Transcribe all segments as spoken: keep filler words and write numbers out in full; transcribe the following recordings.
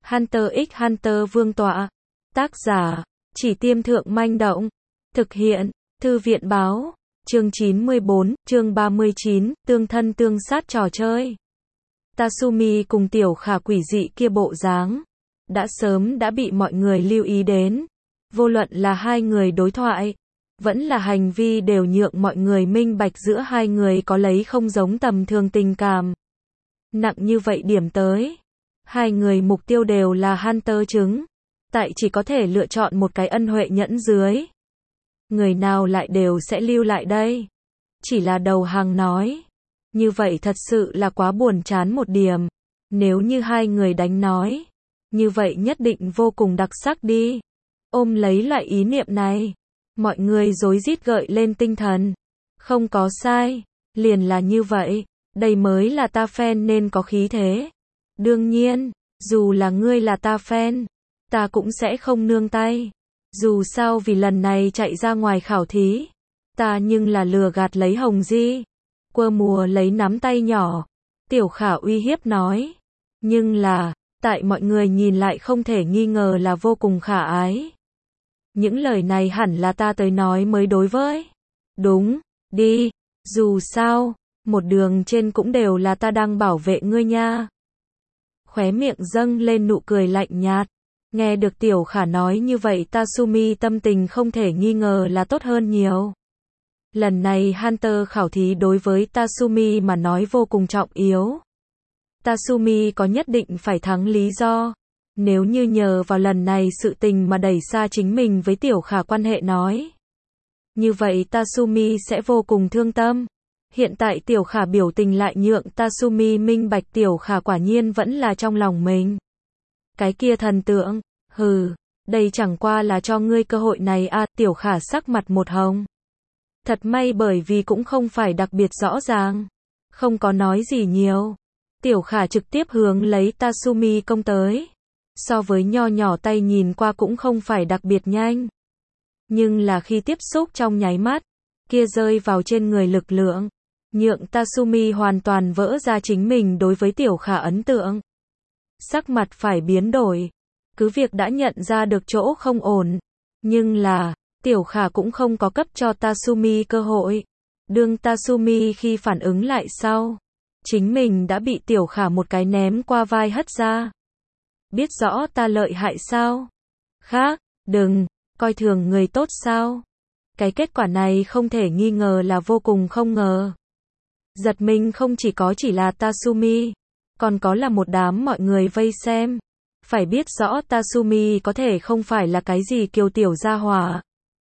Hunter x Hunter Vương tọa. Tác giả, Chỉ Tiêm Thượng Manh Động. Thực hiện, Thư viện Báo. Chương chín mươi bốn, chương ba mươi chín, tương thân tương sát trò chơi. Tasumi cùng tiểu khả quỷ dị kia bộ dáng, đã sớm đã bị mọi người lưu ý đến. Vô luận là hai người đối thoại, vẫn là hành vi đều nhượng mọi người minh bạch giữa hai người có lấy không giống tầm thường tình cảm. Nặng như vậy điểm tới. Hai người mục tiêu đều là Hunter trứng. Tại chỉ có thể lựa chọn một cái ân huệ nhẫn dưới. Người nào lại đều sẽ lưu lại đây. Chỉ là đầu hàng nói. Như vậy thật sự là quá buồn chán một điểm. Nếu như hai người đánh nói. Như vậy nhất định vô cùng đặc sắc đi. Ôm lấy loại ý niệm này. Mọi người rối rít gợi lên tinh thần. Không có sai. Liền là như vậy. Đây mới là ta fan nên có khí thế. Đương nhiên, dù là ngươi là ta fan, ta cũng sẽ không nương tay. Dù sao vì lần này chạy ra ngoài khảo thí, ta nhưng là lừa gạt lấy Hồng Di. Quơ mùa lấy nắm tay nhỏ. Tiểu khả uy hiếp nói. Nhưng là, tại mọi người nhìn lại không thể nghi ngờ là vô cùng khả ái. Những lời này hẳn là ta tới nói mới đối với. Đúng, đi, dù sao, một đường trên cũng đều là ta đang bảo vệ ngươi nha. Khóe miệng dâng lên nụ cười lạnh nhạt. Nghe được tiểu khả nói như vậy Tasumi tâm tình không thể nghi ngờ là tốt hơn nhiều. Lần này Hunter khảo thí đối với Tasumi mà nói vô cùng trọng yếu. Tasumi có nhất định phải thắng lý do. Nếu như nhờ vào lần này sự tình mà đẩy xa chính mình với tiểu khả quan hệ nói. Như vậy Tasumi sẽ vô cùng thương tâm. Hiện tại tiểu khả biểu tình lại nhượng Tasumi minh bạch tiểu khả quả nhiên vẫn là trong lòng mình. Cái kia thần tượng, hừ, đây chẳng qua là cho ngươi cơ hội này à, tiểu khả sắc mặt một hồng. Thật may bởi vì cũng không phải đặc biệt rõ ràng. Không có nói gì nhiều. Tiểu khả trực tiếp hướng lấy Tasumi công tới. So với nho nhỏ tay nhìn qua cũng không phải đặc biệt nhanh. Nhưng là khi tiếp xúc trong nháy mắt, kia rơi vào trên người lực lượng. Nhượng Tasumi hoàn toàn vỡ ra chính mình đối với tiểu khả ấn tượng. Sắc mặt phải biến đổi. Cứ việc đã nhận ra được chỗ không ổn. Nhưng là, tiểu khả cũng không có cấp cho Tasumi cơ hội. Đương Tasumi khi phản ứng lại sau. Chính mình đã bị tiểu khả một cái ném qua vai hất ra. Biết rõ ta lợi hại sao? Khác, đừng, coi thường người tốt sao? Cái kết quả này không thể nghi ngờ là vô cùng không ngờ. Giật mình không chỉ có chỉ là Tasumi, còn có là một đám mọi người vây xem. Phải biết rõ Tasumi có thể không phải là cái gì kiều tiểu gia hỏa.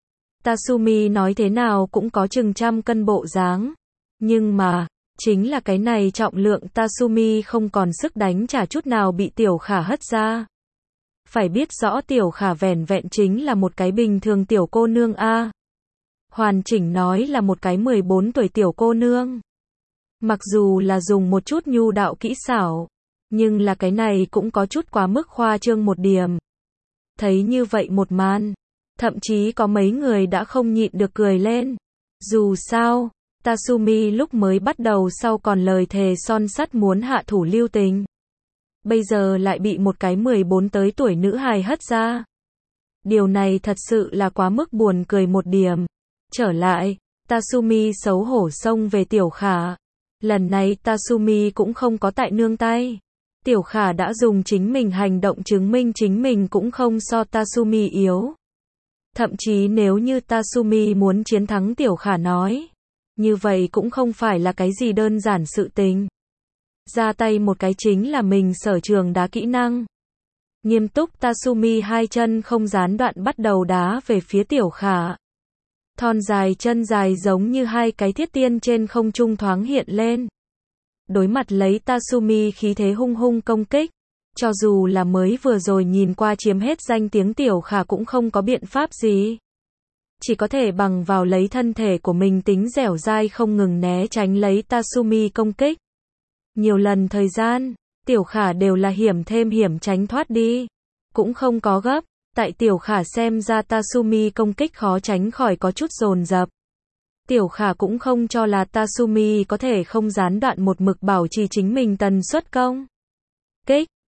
Tasumi nói thế nào cũng có chừng trăm cân bộ dáng. Nhưng mà, chính là cái này trọng lượng Tasumi không còn sức đánh trả chút nào bị tiểu khả hất ra. Phải biết rõ tiểu khả vẻn vẹn chính là một cái bình thường tiểu cô nương a. Hoàn chỉnh nói là một cái mười bốn tuổi tiểu cô nương. Mặc dù là dùng một chút nhu đạo kỹ xảo, nhưng là cái này cũng có chút quá mức khoa trương một điểm. Thấy như vậy một màn, thậm chí có mấy người đã không nhịn được cười lên. Dù sao, Tasumi lúc mới bắt đầu sau còn lời thề son sắt muốn hạ thủ lưu tình. Bây giờ lại bị một cái mười bốn tới tuổi nữ hài hất ra. Điều này thật sự là quá mức buồn cười một điểm. Trở lại, Tasumi xấu hổ xông về tiểu khả. Lần này Tasumi cũng không có tại nương tay. Tiểu khả đã dùng chính mình hành động chứng minh chính mình cũng không so Tasumi yếu. Thậm chí nếu như Tasumi muốn chiến thắng tiểu khả nói. Như vậy cũng không phải là cái gì đơn giản sự tình. Ra tay một cái chính là mình sở trường đá kỹ năng. Nghiêm túc Tasumi hai chân không gián đoạn bắt đầu đá về phía tiểu khả. Thon dài chân dài giống như hai cái thiết tiên trên không trung thoáng hiện lên. Đối mặt lấy Tasumi khí thế hung hung công kích. Cho dù là mới vừa rồi nhìn qua chiếm hết danh tiếng tiểu khả cũng không có biện pháp gì. Chỉ có thể bằng vào lấy thân thể của mình tính dẻo dai không ngừng né tránh lấy Tasumi công kích. Nhiều lần thời gian, tiểu khả đều là hiểm thêm hiểm tránh thoát đi. Cũng không có gấp. Tại tiểu khả xem ra Tasumi công kích khó tránh khỏi có chút dồn dập. Tiểu khả cũng không cho là Tasumi có thể không gián đoạn một mực bảo trì chính mình tần suất công kích.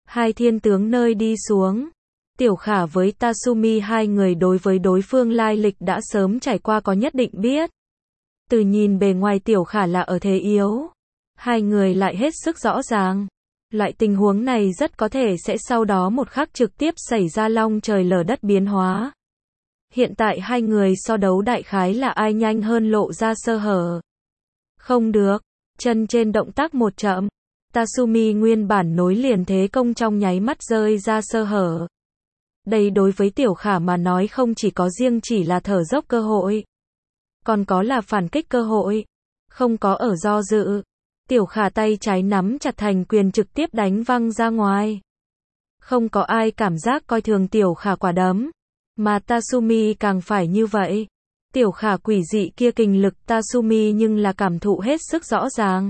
Hai thiên tướng nơi đi xuống. Tiểu Khả với Tasumi hai người đối với đối phương lai lịch đã sớm trải qua có nhất định biết. Từ nhìn bề ngoài Tiểu Khả là ở thế yếu. Hai người lại hết sức rõ ràng. Loại tình huống này rất có thể sẽ sau đó một khắc trực tiếp xảy ra long trời lở đất biến hóa. Hiện tại hai người so đấu đại khái là ai nhanh hơn lộ ra sơ hở. Không được. Chân trên động tác một chậm. Tasumi nguyên bản nối liền thế công trong nháy mắt rơi ra sơ hở. Đây đối với Tiểu Khả mà nói không chỉ có riêng chỉ là thở dốc cơ hội. Còn có là phản kích cơ hội. Không có ở do dự. Tiểu Khả tay trái nắm chặt thành quyền trực tiếp đánh văng ra ngoài. Không có ai cảm giác coi thường Tiểu Khả quả đấm. Mà Tasumi càng phải như vậy. Tiểu Khả quỷ dị kia kình lực Tasumi nhưng là cảm thụ hết sức rõ ràng.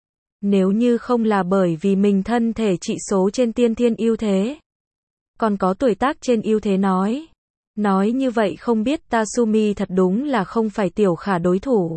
Nếu như không là bởi vì mình thân thể trị số trên tiên thiên ưu thế. Còn có tuổi tác trên ưu thế nói. Nói như vậy không biết Tasumi thật đúng là không phải Tiểu Khả đối thủ.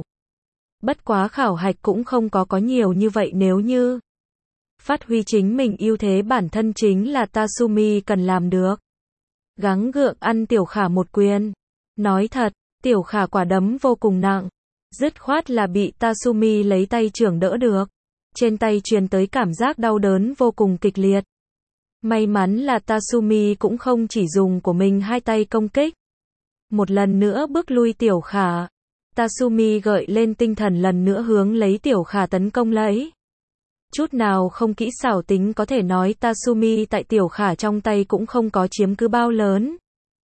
Bất quá khảo hạch cũng không có có nhiều như vậy nếu như. Phát huy chính mình ưu thế bản thân chính là Tasumi cần làm được. Gắng gượng ăn Tiểu Khả một quyền. Nói thật, Tiểu Khả quả đấm vô cùng nặng. Dứt khoát là bị Tasumi lấy tay chưởng đỡ được. Trên tay truyền tới cảm giác đau đớn vô cùng kịch liệt. May mắn là Tasumi cũng không chỉ dùng của mình hai tay công kích. Một lần nữa bước lui Tiểu Khả. Tasumi gợi lên tinh thần lần nữa hướng lấy Tiểu Khả tấn công lấy. Chút nào không kỹ xảo tính có thể nói Tasumi tại Tiểu Khả trong tay cũng không có chiếm cứ bao lớn.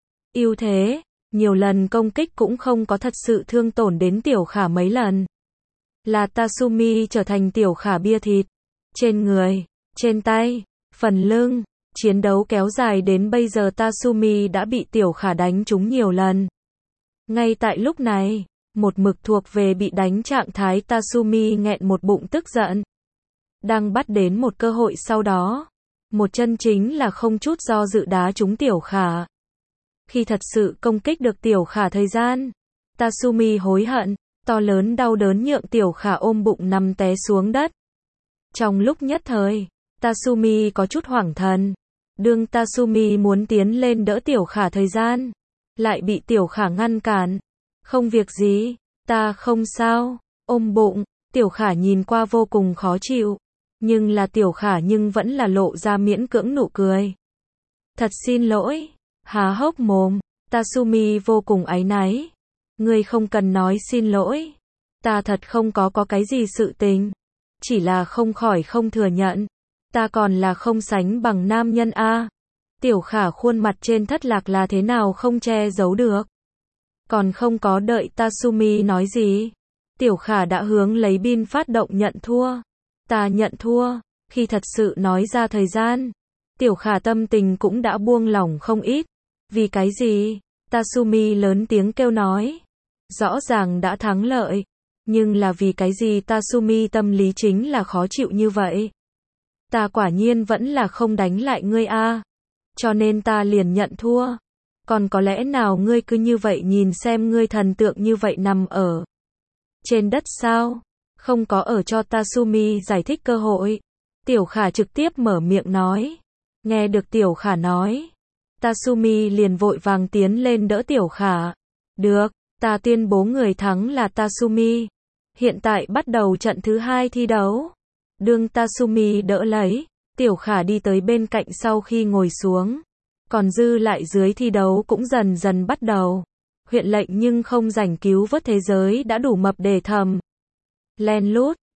Ưu thế, nhiều lần công kích cũng không có thật sự thương tổn đến Tiểu Khả mấy lần. Là Tasumi trở thành Tiểu Khả bia thịt. Trên người, trên tay, phần lưng, chiến đấu kéo dài đến bây giờ Tasumi đã bị Tiểu Khả đánh trúng nhiều lần. Ngay tại lúc này, một mực thuộc về bị đánh trạng thái Tasumi nghẹn một bụng tức giận. Đang bắt đến một cơ hội sau đó. Một chân chính là không chút do dự đá trúng Tiểu Khả. Khi thật sự công kích được Tiểu Khả thời gian, Tasumi hối hận, to lớn đau đớn nhượng Tiểu Khả ôm bụng nằm té xuống đất. Trong lúc nhất thời, Tasumi có chút hoảng thần. Đương Tasumi muốn tiến lên đỡ Tiểu Khả thời gian, lại bị Tiểu Khả ngăn cản. Không việc gì, ta không sao, ôm bụng, Tiểu Khả nhìn qua vô cùng khó chịu. Nhưng là Tiểu Khả nhưng vẫn là lộ ra miễn cưỡng nụ cười. Thật xin lỗi, há hốc mồm, Tasumi vô cùng áy náy. Ngươi không cần nói xin lỗi. Ta thật không có có cái gì sự tình. Chỉ là không khỏi không thừa nhận. Ta còn là không sánh bằng nam nhân a. Tiểu Khả khuôn mặt trên thất lạc là thế nào không che giấu được. Còn không có đợi Tasumi nói gì. Tiểu Khả đã hướng lấy pin phát động nhận thua. Ta nhận thua. Khi thật sự nói ra thời gian, Tiểu Khả tâm tình cũng đã buông lỏng không ít. Vì cái gì? Tasumi lớn tiếng kêu nói. Rõ ràng đã thắng lợi. Nhưng là vì cái gì Tasumi tâm lý chính là khó chịu như vậy? Ta quả nhiên vẫn là không đánh lại ngươi a. Cho nên ta liền nhận thua. Còn có lẽ nào ngươi cứ như vậy nhìn xem ngươi thần tượng như vậy nằm ở trên đất sao? Không có ở cho Tasumi giải thích cơ hội. Tiểu Khả trực tiếp mở miệng nói. Nghe được Tiểu Khả nói, Tasumi liền vội vàng tiến lên đỡ Tiểu Khả. Được, ta tuyên bố người thắng là Tasumi. Hiện tại bắt đầu trận thứ hai thi đấu. Đương Tasumi đỡ lấy, Tiểu Khả đi tới bên cạnh sau khi ngồi xuống. Còn dư lại dưới thi đấu cũng dần dần bắt đầu. Huyện lệnh nhưng không rảnh cứu vớt thế giới đã đủ mập để thầm. Len lút,